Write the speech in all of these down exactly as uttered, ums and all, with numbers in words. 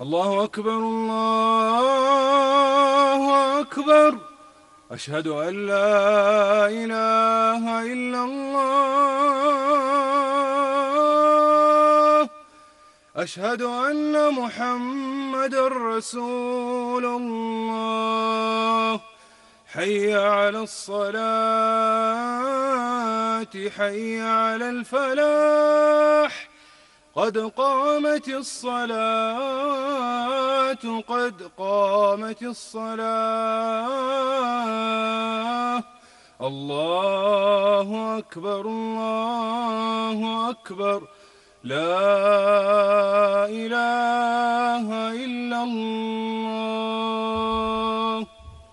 الله أكبر الله أكبر. أشهد أن لا إله إلا الله. أشهد أن محمدًا رسول الله. حي على الصلاة حي على الفلاح. قد قامت الصلاة قد قامت الصلاة. الله أكبر الله أكبر. لا إله إلا الله.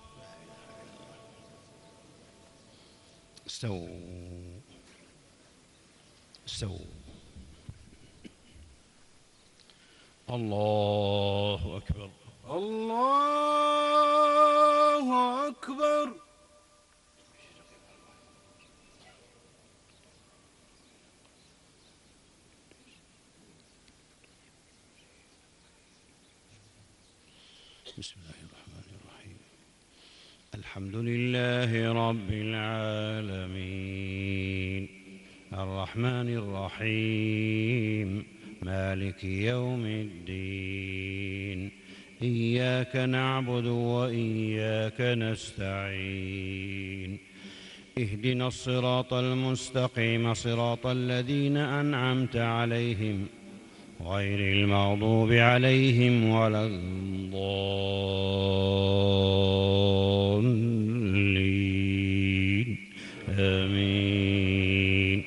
استووا استووا. الله أكبر الله أكبر. بسم الله الرحمن الرحيم. الحمد لله رب العالمين الرحمن الرحيم مالك يوم الدين. إياك نعبد وإياك نستعين. اهدنا الصراط المستقيم صراط الذين أنعمت عليهم غير المغضوب عليهم ولا الضالين. آمين.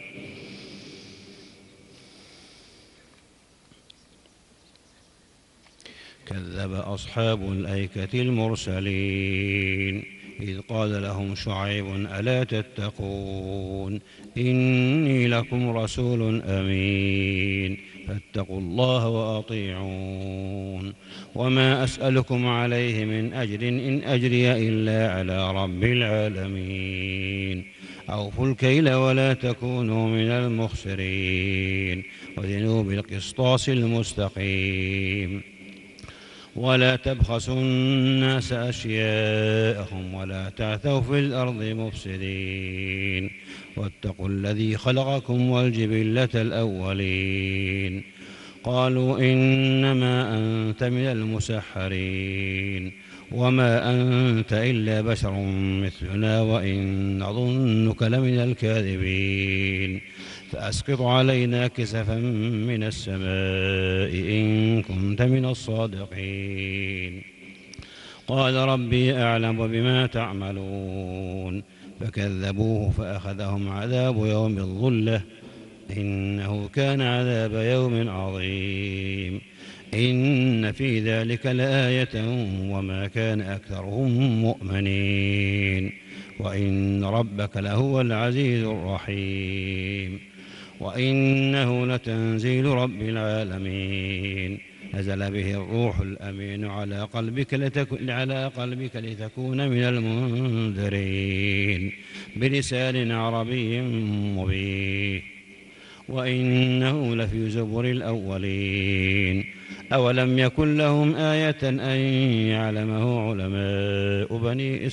كذب أصحاب الأيكة المرسلين إذ قال لهم شعيب ألا تتقون إني لكم رسول أمين فاتقوا الله وأطيعون. وما أسألكم عليه من أجر إن أجري إلا على رب العالمين. أوفوا الكيل ولا تكونوا من المخسرين وزنوا بالقسطاس المستقيم ولا تبخسوا الناس أشياءهم ولا تعثوا في الأرض مفسدين. واتقوا الذي خلقكم والجبلة الأولين. قالوا إنما أنت من المسحرين وما أنت إلا بشر مثلنا وإن نظنك لمن الكاذبين فأسقط علينا كسفا من السماء إن كنت من الصادقين. قال ربي أعلم بما تعملون فكذبوه فأخذهم عذاب يوم الظلة إنه كان عذاب يوم عظيم. إن في ذلك لآية وما كان أكثرهم مؤمنين وإن ربك لهو العزيز الرحيم. وإنه لتنزيل رب العالمين نزل به الروح الأمين على قلبك لتكن, على قلبك لتكون من المنذرين بلسان عربي مبين. وإنه لفي زبر الأولين. أولم يكن لهم آية أن يعلمه علماء بني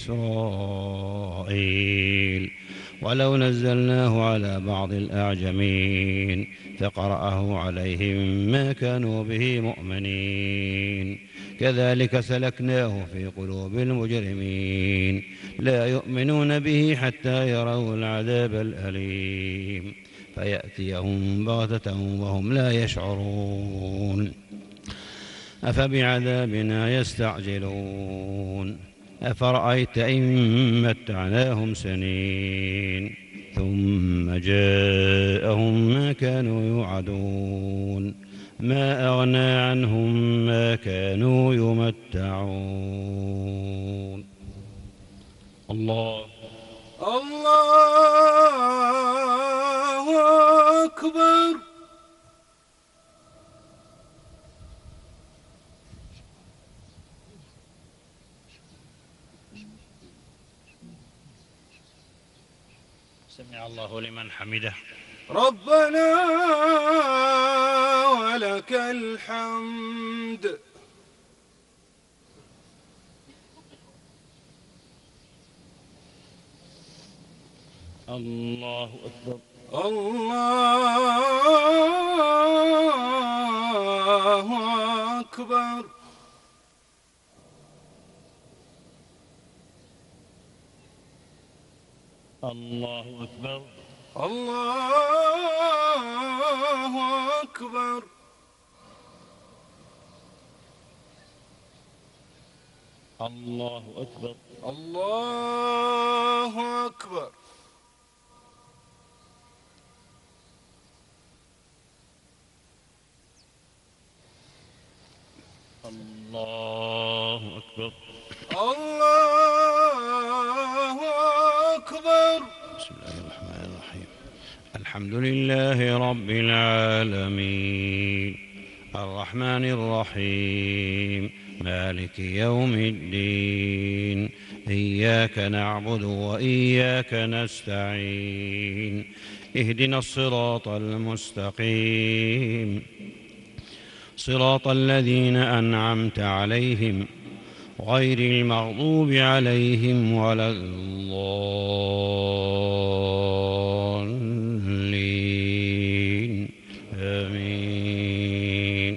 إسرائيل ولو نزلناه على بعض الأعجمين فقرأه عليهم ما كانوا به مؤمنين. كذلك سلكناه في قلوب المجرمين لا يؤمنون به حتى يروا العذاب الأليم فيأتيهم بغتة وهم لا يشعرون. أفبعذابنا يستعجلون أفرأيت إن متعناهم سنين ثم جاءهم ما كانوا يوعدون ما أغنى عنهم ما كانوا يمتعون. الله الله أكبر. سمع الله لمن حمده. ربنا ولك الحمد. الله أكبر. الله أكبر. الله أكبر. الله أكبر. الله أكبر. الله أكبر. الله أكبر. الله أكبر. بسم الله الرحمن الرحيم. الحمد لله رب العالمين الرحمن الرحيم مالك يوم الدين إياك نعبد وإياك نستعين اهدنا الصراط المستقيم صراط الذين أنعمت عليهم غير المغضوب عليهم ولا الضالين آمين.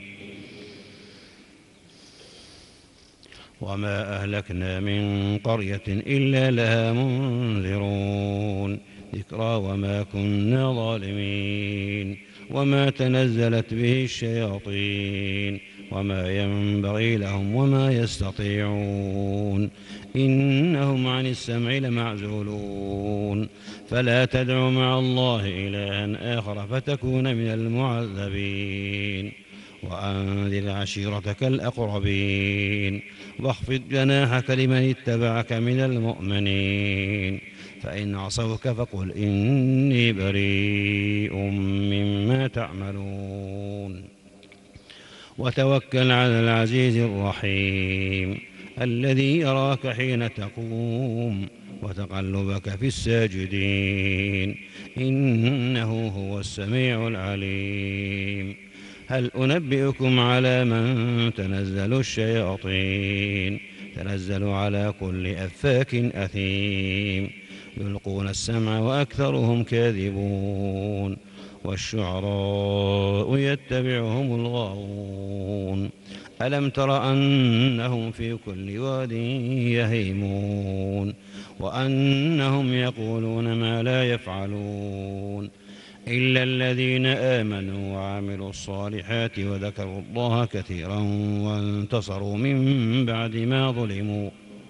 وما أهلكنا من قرية إلا لها منذرون ذكرى وما كنا ظالمين وما تنزلت به الشياطين وما ينبغي لهم وما يستطيعون إنهم عن السمع لمعزولون فلا تدع مع الله إلها آخر فتكون من المعذبين وأنذر عشيرتك الأقربين واخفض جناحك لمن اتبعك من المؤمنين فإن عصوك فقل إني بريء مما تعملون وتوكل على العزيز الرحيم الذي يراك حين تقوم وتقلبك في الساجدين إنه هو السميع العليم. هل أنبئكم على من تنزل الشياطين تنزل على كل أفاك أثيم يلقون السمع وأكثرهم كاذبون والشعراء يتبعهم الغاوون ألم تر أنهم في كل واد يهيمون وأنهم يقولون ما لا يفعلون إلا الذين آمنوا وعملوا الصالحات وذكروا الله كثيرا وانتصروا من بعد ما ظلموا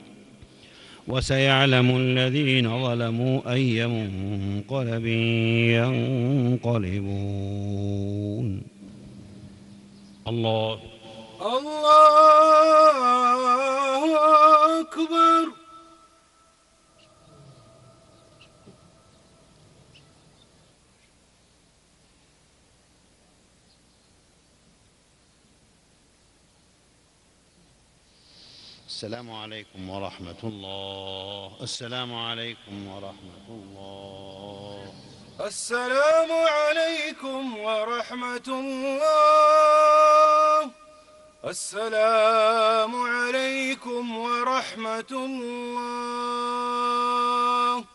وسيعلم الذين ظلموا أي منقلب ينقلبون. الله الله أكبر. السلام عليكم ورحمة الله. السلام عليكم ورحمة الله. السلام عليكم ورحمة الله. السلام عليكم ورحمة الله.